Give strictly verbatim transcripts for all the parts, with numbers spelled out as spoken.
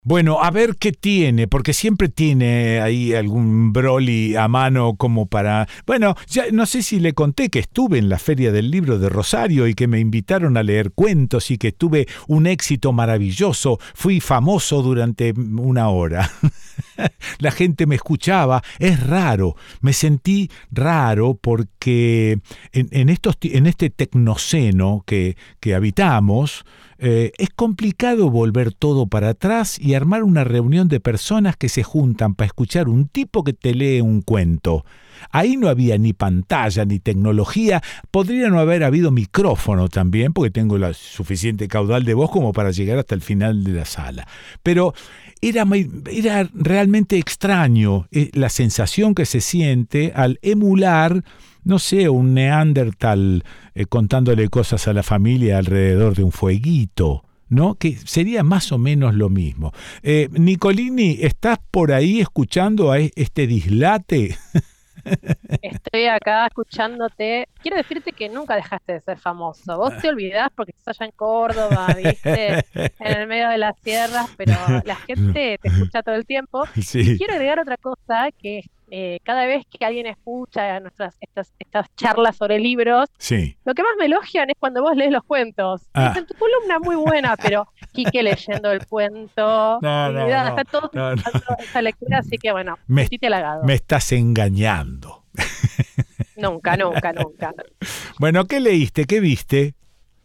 Bueno, a ver qué tiene, porque siempre tiene ahí algún broli a mano como para... Bueno, ya no sé si le conté que estuve en la Feria del Libro de Rosario y que me invitaron a leer cuentos y que tuve un éxito maravilloso. Fui famoso durante una hora. La gente me escuchaba. Es raro. Me sentí raro porque en, en, estos, en este tecnoceno que, que habitamos... Eh, es complicado volver todo para atrás y armar una reunión de personas que se juntan para escuchar un tipo que te lee un cuento. Ahí no había ni pantalla ni tecnología, podría no haber habido micrófono también, porque tengo la suficiente caudal de voz como para llegar hasta el final de la sala. Pero era, era realmente extraño eh, la sensación que se siente al emular, no sé, un neandertal eh, contándole cosas a la familia alrededor de un fueguito, ¿no? Que sería más o menos lo mismo. Eh, Nicolini, ¿estás por ahí escuchando a este dislate? Estoy acá escuchándote. Quiero decirte que nunca dejaste de ser famoso. Vos te olvidás porque estás allá en Córdoba, viste, en el medio de las sierras, pero la gente te escucha todo el tiempo. Y Sí. quiero agregar otra cosa, que eh, cada vez que alguien escucha nuestras estas, estas charlas sobre libros, Sí. lo que más me elogian es cuando vos lees los cuentos. Me Ah. dicen, tu columna muy buena, pero Quique leyendo el cuento. No, Y no, mira, no. está todos no, no. escuchando esa lectura, así que bueno, Me, sentite halagado. me estás engañando. Nunca, nunca, nunca. Bueno, ¿qué leíste? ¿Qué viste?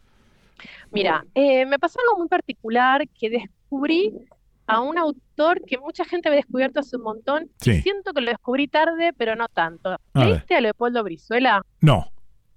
Mira, eh, me pasó algo muy particular que descubrí a un autor que mucha gente había descubierto hace un montón y Sí. siento que lo descubrí tarde, pero no tanto. A ver. ¿Leíste a Leopoldo Brizuela? No,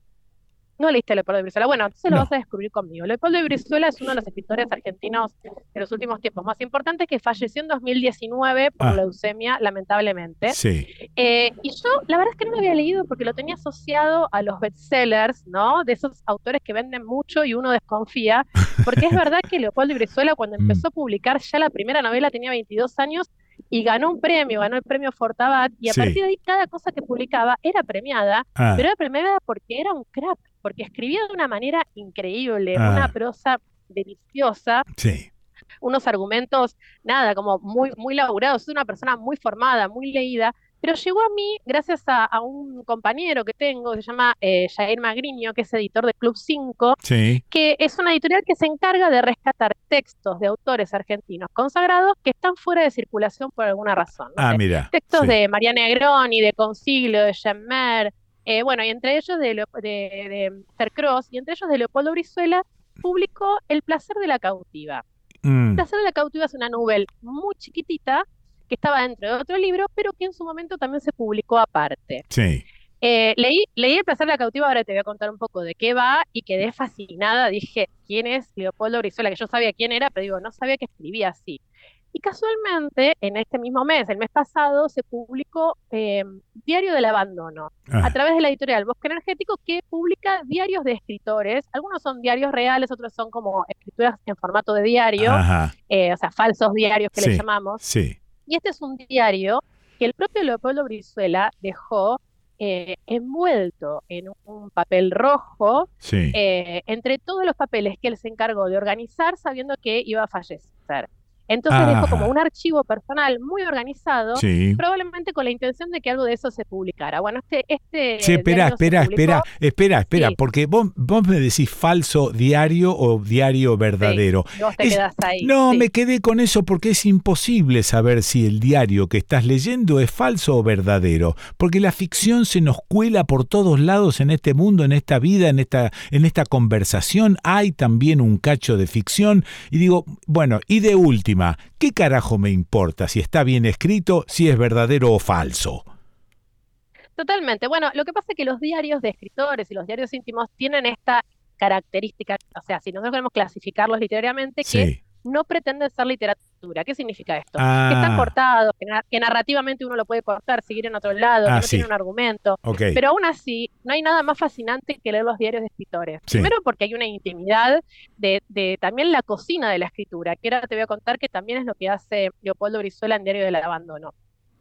No leíste a Leopoldo Brizuela. Bueno, entonces lo vas no. a descubrir conmigo. Leopoldo Brizuela es uno de los escritores argentinos de los últimos tiempos más importantes, que falleció en dos mil diecinueve por Ah, leucemia, lamentablemente. sí. Eh, y yo, la verdad es que no lo había leído porque lo tenía asociado a los bestsellers, ¿no? De esos autores que venden mucho y uno desconfía, porque es verdad que Leopoldo Brizuela, cuando Mm. empezó a publicar ya la primera novela, tenía veintidós años y ganó un premio, ganó el premio Fortabat, y a partir Sí. de ahí cada cosa que publicaba era premiada, pero Ah, era premiada porque era un crack, porque escribía de una manera increíble, una ah, prosa deliciosa, sí. unos argumentos, nada, como muy, muy laburados, es una persona muy formada, muy leída, pero llegó a mí gracias a, a un compañero que tengo, que se llama eh, Jair Magriño, que es editor de Club cinco, Sí. que es una editorial que se encarga de rescatar textos de autores argentinos consagrados que están fuera de circulación por alguna razón. No Ah, sé, mira. textos Sí. de María Negroni, de Consiglio, de Gemmer, eh, bueno, y entre ellos de, Leo- de, de Cercros, y entre ellos de Leopoldo Brizuela, publicó El placer de la cautiva. Mm, Placer de la cautiva es una novela muy chiquitita que estaba dentro de otro libro, pero que en su momento también se publicó aparte. sí. Eh, leí, leí El placer de la cautiva, ahora te voy a contar un poco de qué va y quedé fascinada. Dije, ¿quién es Leopoldo Brizuela? Que yo sabía quién era, pero digo, no sabía que escribía así. Y casualmente, en este mismo mes, el mes pasado, se publicó eh, Diario del Abandono, a Ah, través de la editorial Bosque Energético, que publica diarios de escritores. Algunos son diarios reales, otros son como escrituras en formato de diario, ajá. eh, o sea, falsos diarios que le Sí. llamamos. Sí. Y este es un diario que el propio Leopoldo Brizuela dejó eh, envuelto en un papel rojo, Sí. eh, entre todos los papeles que él se encargó de organizar sabiendo que iba a fallecer. Entonces dejó como un Ajá. archivo personal muy organizado, Sí. probablemente con la intención de que algo de eso se publicara. Bueno, este, Sí, este espera, diario se espera, espera, publicó, espera, espera, sí, porque vos, vos me decís falso diario o diario sí, verdadero. y vos te Es, quedás ahí, no, sí. me quedé con eso porque es imposible saber si el diario que estás leyendo es falso o verdadero, porque la ficción se nos cuela por todos lados en este mundo, en esta vida, en esta, en esta conversación. Hay también un cacho de ficción y digo, bueno, y de última, ¿qué carajo me importa si está bien escrito, si es verdadero o falso? Totalmente. Bueno, lo que pasa es que los diarios de escritores y los diarios íntimos tienen esta característica, o sea, si nosotros queremos clasificarlos literariamente, que Sí. no pretenden ser literatura. ¿Qué significa esto? Que están Ah, cortados, que, na- que narrativamente uno lo puede cortar, seguir en otro lado, que ah, no tiene un sí, argumento, ok, pero aún así no hay nada más fascinante que leer los diarios de escritores. sí. Primero porque hay una intimidad de, de también la cocina de la escritura, que ahora te voy a contar que también es lo que hace Leopoldo Brizuela en Diario del Abandono.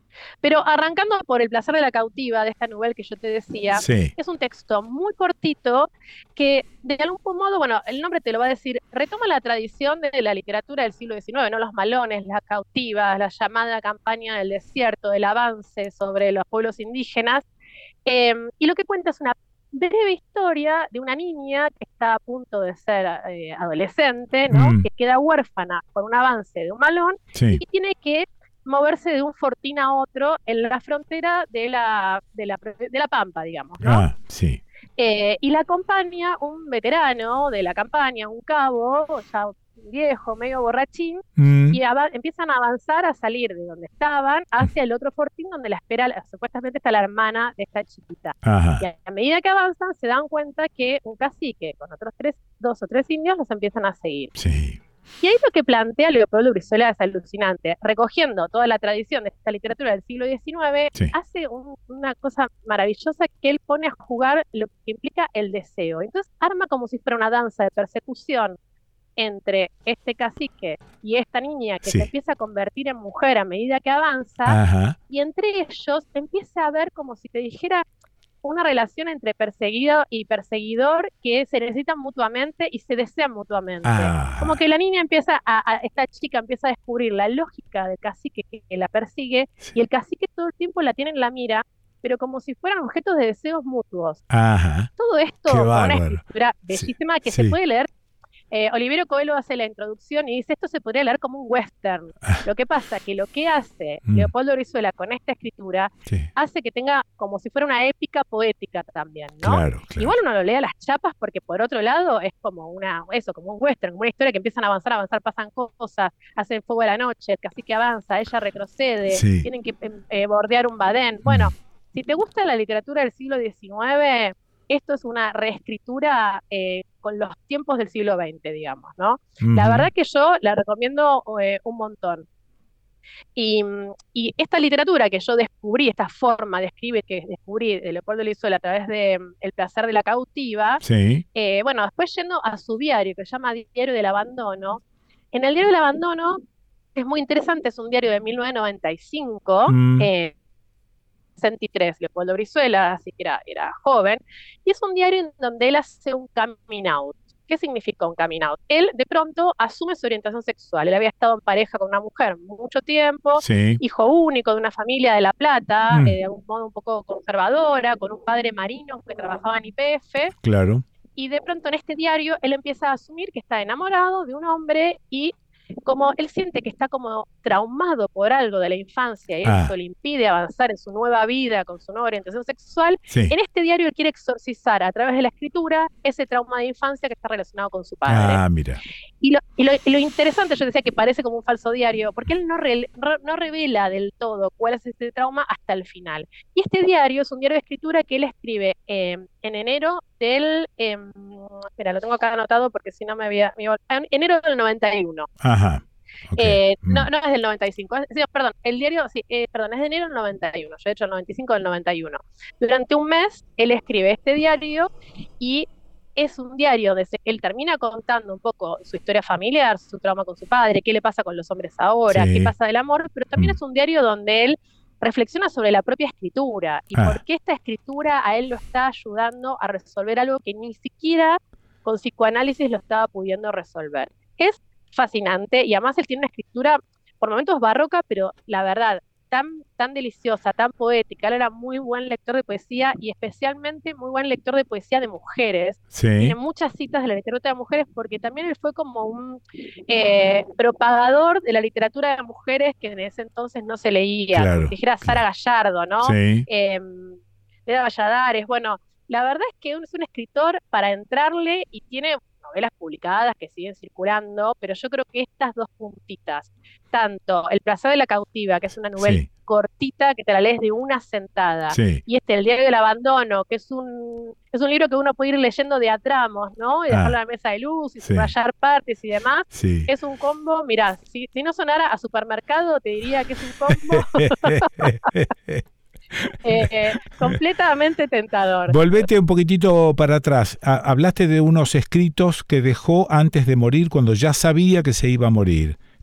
Pero arrancando por El placer de la cautiva, de esta novela que yo te decía, Sí. es un texto muy cortito que de algún modo, bueno, el nombre te lo va a decir, retoma la tradición de la literatura del siglo diecinueve, ¿no? Los malones, las cautivas, la llamada campaña del desierto, el avance sobre los pueblos indígenas, eh, y lo que cuenta es una breve historia de una niña que está a punto de ser eh, adolescente, ¿no? Mm, Que queda huérfana por un avance de un malón sí. y tiene que moverse de un fortín a otro en la frontera de la, de la, de la Pampa, digamos, ¿no? Ah, sí. Eh, y la acompaña un veterano de la campaña, un cabo, ya viejo, medio borrachín, Mm, y ava- empiezan a avanzar, a salir de donde estaban hacia el otro fortín donde la espera, la- supuestamente está la hermana de esta chiquita. Y ajá. a, a medida que avanzan se dan cuenta que un cacique con otros tres, dos o tres indios los empiezan a seguir. Sí. Y ahí lo que plantea Leopoldo Brizuela es alucinante. Recogiendo toda la tradición de esta literatura del siglo diecinueve, Sí. hace un- una cosa maravillosa que él pone a jugar lo que implica el deseo. Entonces arma como si fuera una danza de persecución entre este cacique y esta niña que se Sí. empieza a convertir en mujer a medida que avanza, Ajá. y entre ellos empieza a ver como si te dijera una relación entre perseguido y perseguidor que se necesitan mutuamente y se desean mutuamente. Como Ah, que la niña empieza a, a- esta chica empieza a descubrir la lógica del cacique que, que la persigue, y el cacique todo el tiempo la tiene en la mira, pero como si fueran objetos de deseos mutuos. ajá. Todo Qué esto con una bárbaro. escritura Sí. bellísima que se Sí. puede leer. Eh, Oliverio Coelho hace la introducción y dice, esto se podría leer como un western. Lo que pasa que lo que hace Mm, Leopoldo Brizuela con esta escritura sí. hace que tenga como si fuera una épica poética también, ¿no? Claro, claro. Igual uno lo lee a las chapas porque por otro lado es como una, eso, como un western, como una historia que empiezan a avanzar, a avanzar, pasan cosas, hacen fuego a la noche, el cacique avanza, ella retrocede, Sí. tienen que em, eh, bordear un badén. Mm, Bueno, si te gusta la literatura del siglo diecinueve, esto es una reescritura eh, con los tiempos del siglo veinte, digamos, ¿no? La ujú. verdad que yo la recomiendo eh, un montón. Y, mm, y esta literatura que yo descubrí, esta forma de escribir que descubrí de Leopoldo Lizuela a través de mm, El placer de la cautiva, Sí. eh, bueno, después yendo a su diario, que se llama Diario del Abandono, en el Diario del Abandono es muy interesante, es un diario de mil novecientos noventa y cinco, Mm, eh, sesenta y tres, Leopoldo Brizuela, así que era, era joven, y es un diario en donde él hace un coming out. ¿Qué significa un coming out? Él de pronto asume su orientación sexual. Él había estado en pareja con una mujer mucho tiempo, sí. hijo único de una familia de La Plata, eh, Mm, de algún modo un poco conservadora, con un padre marino que trabajaba en Y P F, claro. y de pronto en este diario él empieza a asumir que está enamorado de un hombre, y como él siente que está como traumado por algo de la infancia y eso Ah, le impide avanzar en su nueva vida con su nueva orientación sexual, sí. en este diario él quiere exorcizar a través de la escritura ese trauma de infancia que está relacionado con su padre. Ah, mira. Y lo, y lo, y lo interesante, yo decía que parece como un falso diario, porque él no, re, no revela del todo cuál es este trauma hasta el final. Y este diario es un diario de escritura que él escribe eh, en enero del, eh, mira, lo tengo acá anotado porque si no me había, me iba- en enero del noventa y uno. Ajá. Ok. Eh, no, Mm, no es del noventa y cinco, es, sí, perdón, el diario, sí, eh, perdón, es de enero del noventa y uno, yo he hecho el noventa y cinco del noventa y uno. Durante un mes él escribe este diario, y es un diario donde se- él termina contando un poco su historia familiar, su trauma con su padre, qué le pasa con los hombres ahora, qué sí. pasa del amor, pero también Mm, es un diario donde él reflexiona sobre la propia escritura y por ah, qué esta escritura a él lo está ayudando a resolver algo que ni siquiera con psicoanálisis lo estaba pudiendo resolver. Es fascinante, y además él tiene una escritura por momentos barroca, pero la verdad, tan, tan deliciosa, tan poética. Él era muy buen lector de poesía, y especialmente muy buen lector de poesía de mujeres. Tiene sí. muchas citas de la literatura de mujeres porque también él fue como un eh, propagador de la literatura de mujeres que en ese entonces no se leía, como si Claro, dijera Sara claro. Gallardo, ¿no? Sí. Eh, Leda Valladares, bueno, la verdad es que es un escritor para entrarle, y tiene novelas publicadas que siguen circulando, pero yo creo que estas dos puntitas, tanto El placer de la cautiva, que es una novela Sí. cortita que te la lees de una sentada, Sí. y este El diario del abandono, que es un, es un libro que uno puede ir leyendo de a tramos, ¿no? Y dejarlo Ah, en la mesa de luz y sí. subrayar partes y demás. Sí. Es un combo, mirá, si, si no sonara a supermercado, te diría que es un combo eh, completamente tentador. Volvete un poquitito para atrás. Ha- hablaste de unos escritos que dejó antes de morir, cuando ya sabía que se iba a morir.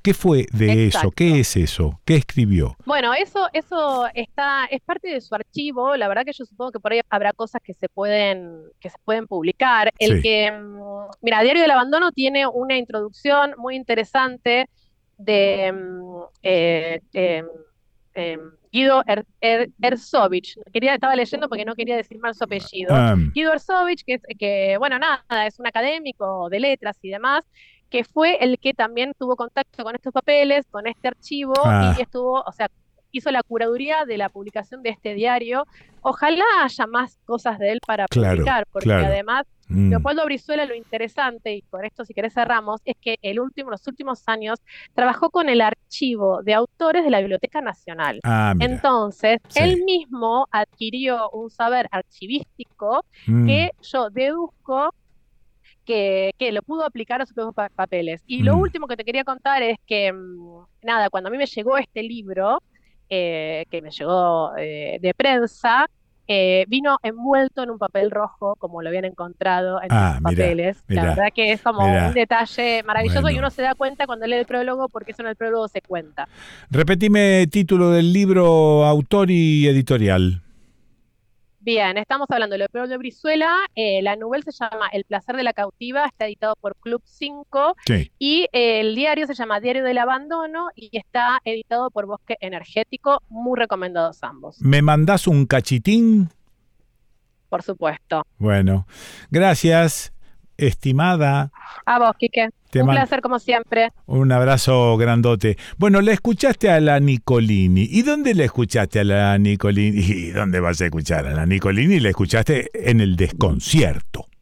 ¿Qué fue de Exacto. eso? ¿Qué es eso? ¿Qué escribió? Bueno, eso, eso está, es parte de su archivo. La verdad que yo supongo que por ahí habrá cosas que se pueden, que se pueden publicar. El Sí. que, mm, mira, Diario del Abandono tiene una introducción muy interesante de mm, eh, eh, eh, Guido Er- Er- Erzovich. Quería, estaba leyendo porque no quería decir mal su apellido. Am, Guido Erzovich, que, es, que, bueno, nada, es un académico de letras y demás, que fue el que también tuvo contacto con estos papeles, con este archivo, y ah, estuvo, o sea, hizo la curaduría de la publicación de este diario. Ojalá haya más cosas de él para claro, publicar, porque claro. además Mm. Leopoldo Brizuela, lo interesante, y con esto si querés cerramos, es que el último, los últimos años trabajó con el archivo de autores de la Biblioteca Nacional. Ah, mira. Entonces, él Sí. mismo adquirió un saber archivístico Mm, que yo deduzco que, que lo pudo aplicar a sus propios pa- papeles. Y lo mm. último que te quería contar es que, mm, nada, cuando a mí me llegó este libro, eh, que me llegó eh, de prensa, eh, vino envuelto en un papel rojo, como lo habían encontrado entre Ah, sus mira, papeles. La mira, verdad que es como un mira. detalle maravilloso y Bueno. uno se da cuenta cuando lee el prólogo, porque eso en el prólogo se cuenta. Repetime título del libro, autor y editorial. Bien, estamos hablando de Leopoldo de Brizuela. Eh, la novela se llama El placer de la cautiva, está editado por Club cinco Sí. y eh, el diario se llama Diario del Abandono y está editado por Bosque Energético, muy recomendados ambos, ¿Me mandás un cachitín? por supuesto. Bueno, gracias, estimada. A vos, Quique. Te Un man- placer como siempre. un abrazo grandote. Bueno, la escuchaste a la Nicolini. ¿Y dónde la escuchaste a la Nicolini? ¿Y dónde vas a escuchar a la Nicolini? La escuchaste en el desconcierto.